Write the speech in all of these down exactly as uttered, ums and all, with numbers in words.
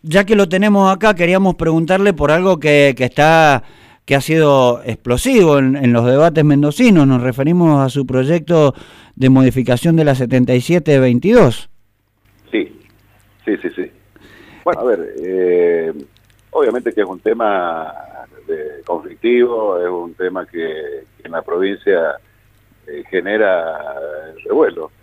ya que lo tenemos acá, queríamos preguntarle por algo que, que está que ha sido explosivo en, en los debates mendocinos. Nos referimos a su proyecto de modificación de la setenta y siete veintidós. Sí, sí, sí, sí. Bueno, a ver, eh, obviamente que es un tema de conflictivo, es un tema que, que en la provincia eh, genera revuelo.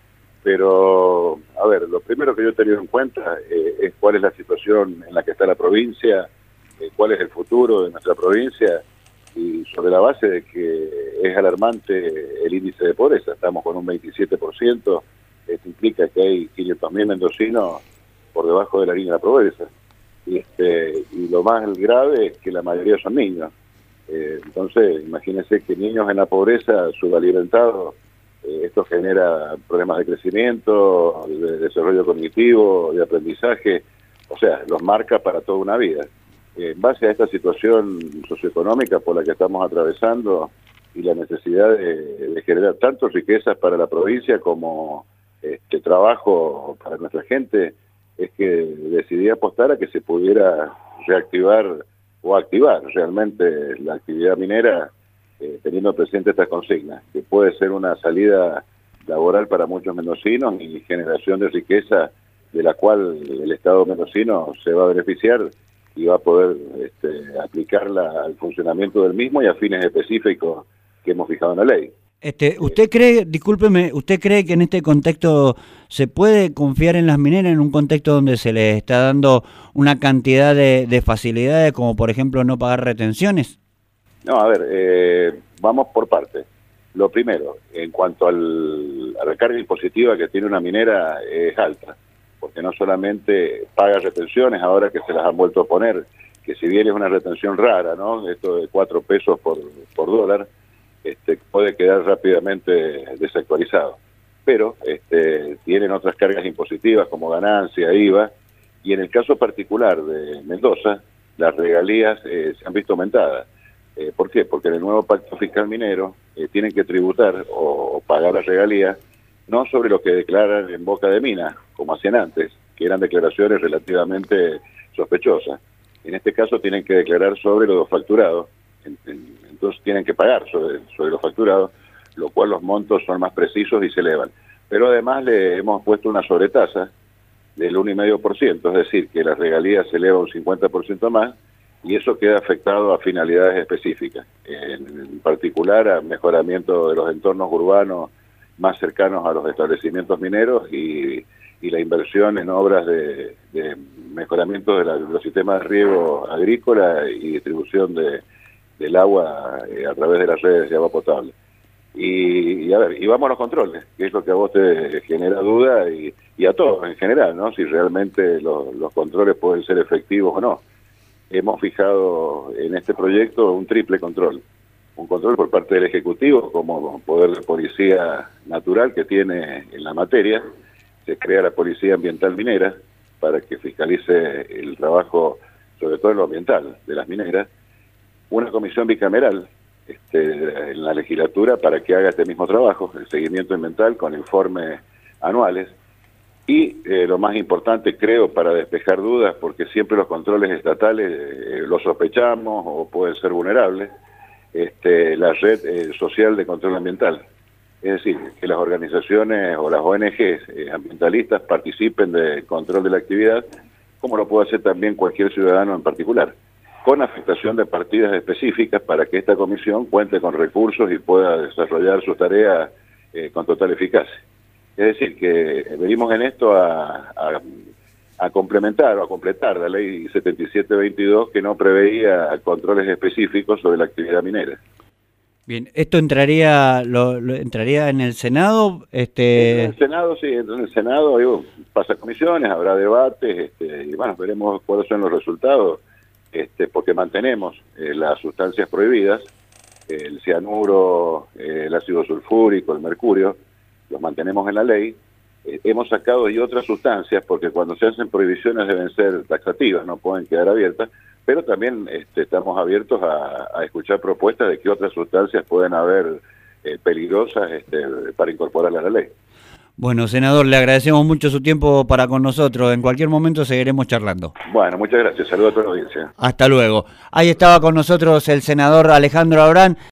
Pero, a ver, lo primero que yo he tenido en cuenta eh, es cuál es la situación en la que está la provincia, eh, cuál es el futuro de nuestra provincia, y sobre la base de que es alarmante el índice de pobreza. Estamos con un veintisiete por ciento, esto implica que hay quinientos mil mendocinos por debajo de la línea de la pobreza. Y, este, y lo más grave es que la mayoría son niños. Eh, entonces, imagínense que niños en la pobreza, subalimentados, eh, esto genera problemas de crecimiento, de desarrollo cognitivo, de aprendizaje, o sea, los marca para toda una vida. Eh, en base a esta situación socioeconómica por la que estamos atravesando y la necesidad de, de generar tanto riquezas para la provincia como este, trabajo para nuestra gente, es que decidí apostar a que se pudiera reactivar o activar realmente la actividad minera, eh, teniendo presente estas consignas, que puede ser una salida laboral para muchos mendocinos y generación de riqueza de la cual el Estado mendocino se va a beneficiar y va a poder este, aplicarla al funcionamiento del mismo y a fines específicos que hemos fijado en la ley. Este, ¿Usted cree, discúlpeme, usted cree que en este contexto se puede confiar en las mineras, en un contexto donde se les está dando una cantidad de, de facilidades, como por ejemplo no pagar retenciones? No, a ver, eh, vamos por partes. Lo primero, en cuanto al, a la carga impositiva que tiene una minera, es alta, porque no solamente paga retenciones, ahora que se las han vuelto a poner, que si bien es una retención rara, ¿no? Esto de cuatro pesos por, por dólar, Este, puede quedar rápidamente desactualizado, pero este, tienen otras cargas impositivas como ganancia, I V A, y en el caso particular de Mendoza, las regalías eh, se han visto aumentadas. Eh, ¿Por qué? Porque en el nuevo pacto fiscal minero eh, tienen que tributar o, o pagar las regalías no sobre lo que declaran en boca de mina, como hacían antes, que eran declaraciones relativamente sospechosas. En este caso tienen que declarar sobre lo facturado, en, en, entonces tienen que pagar sobre, sobre los facturados, lo cual los montos son más precisos y se elevan. Pero además le hemos puesto una sobretasa del uno coma cinco por ciento, es decir, que las regalías se elevan un cincuenta por ciento más, y eso queda afectado a finalidades específicas, en, en particular a mejoramiento de los entornos urbanos más cercanos a los establecimientos mineros y, y la inversión en obras de, de mejoramiento de, la, de los sistemas de riego agrícola y distribución de del agua eh, a través de las redes de agua potable. Y, y a ver, y vamos a los controles, que es lo que a vos te genera duda y, y a todos en general, ¿no? Si realmente los, los controles pueden ser efectivos o no. Hemos fijado en este proyecto un triple control. Un control por parte del Ejecutivo, como poder de policía natural que tiene en la materia. Se crea la Policía Ambiental Minera para que fiscalice el trabajo, sobre todo en lo ambiental, de las mineras. Una comisión bicameral este, en la legislatura para que haga este mismo trabajo, el seguimiento ambiental con informes anuales. Y eh, lo más importante, creo, para despejar dudas, porque siempre los controles estatales eh, los sospechamos o pueden ser vulnerables, este, la red eh, social de control ambiental. Es decir, que las organizaciones o las O N Ges eh, ambientalistas participen del control de la actividad, como lo puede hacer también cualquier ciudadano en particular, con afectación de partidas específicas para que esta comisión cuente con recursos y pueda desarrollar sus tareas eh, con total eficacia. Es decir, que venimos en esto a, a, a complementar o a completar la ley setenta y siete veintidós, que no preveía controles específicos sobre la actividad minera. Bien, ¿esto entraría lo, lo entraría en el Senado? Este... En el Senado, sí, en el Senado digo, pasa comisiones, habrá debates, este, y bueno, veremos cuáles son los resultados. Este, porque mantenemos eh, las sustancias prohibidas, eh, el cianuro, eh, el ácido sulfúrico, el mercurio, los mantenemos en la ley. Eh, hemos sacado y otras sustancias, porque cuando se hacen prohibiciones deben ser taxativas, no pueden quedar abiertas, pero también este, estamos abiertos a, a escuchar propuestas de qué otras sustancias pueden haber eh, peligrosas este, para incorporarlas a la ley. Bueno, senador, le agradecemos mucho su tiempo para con nosotros. En cualquier momento seguiremos charlando. Bueno, muchas gracias. Saludos a toda la audiencia. Hasta luego. Ahí estaba con nosotros el senador Alejandro Abrán.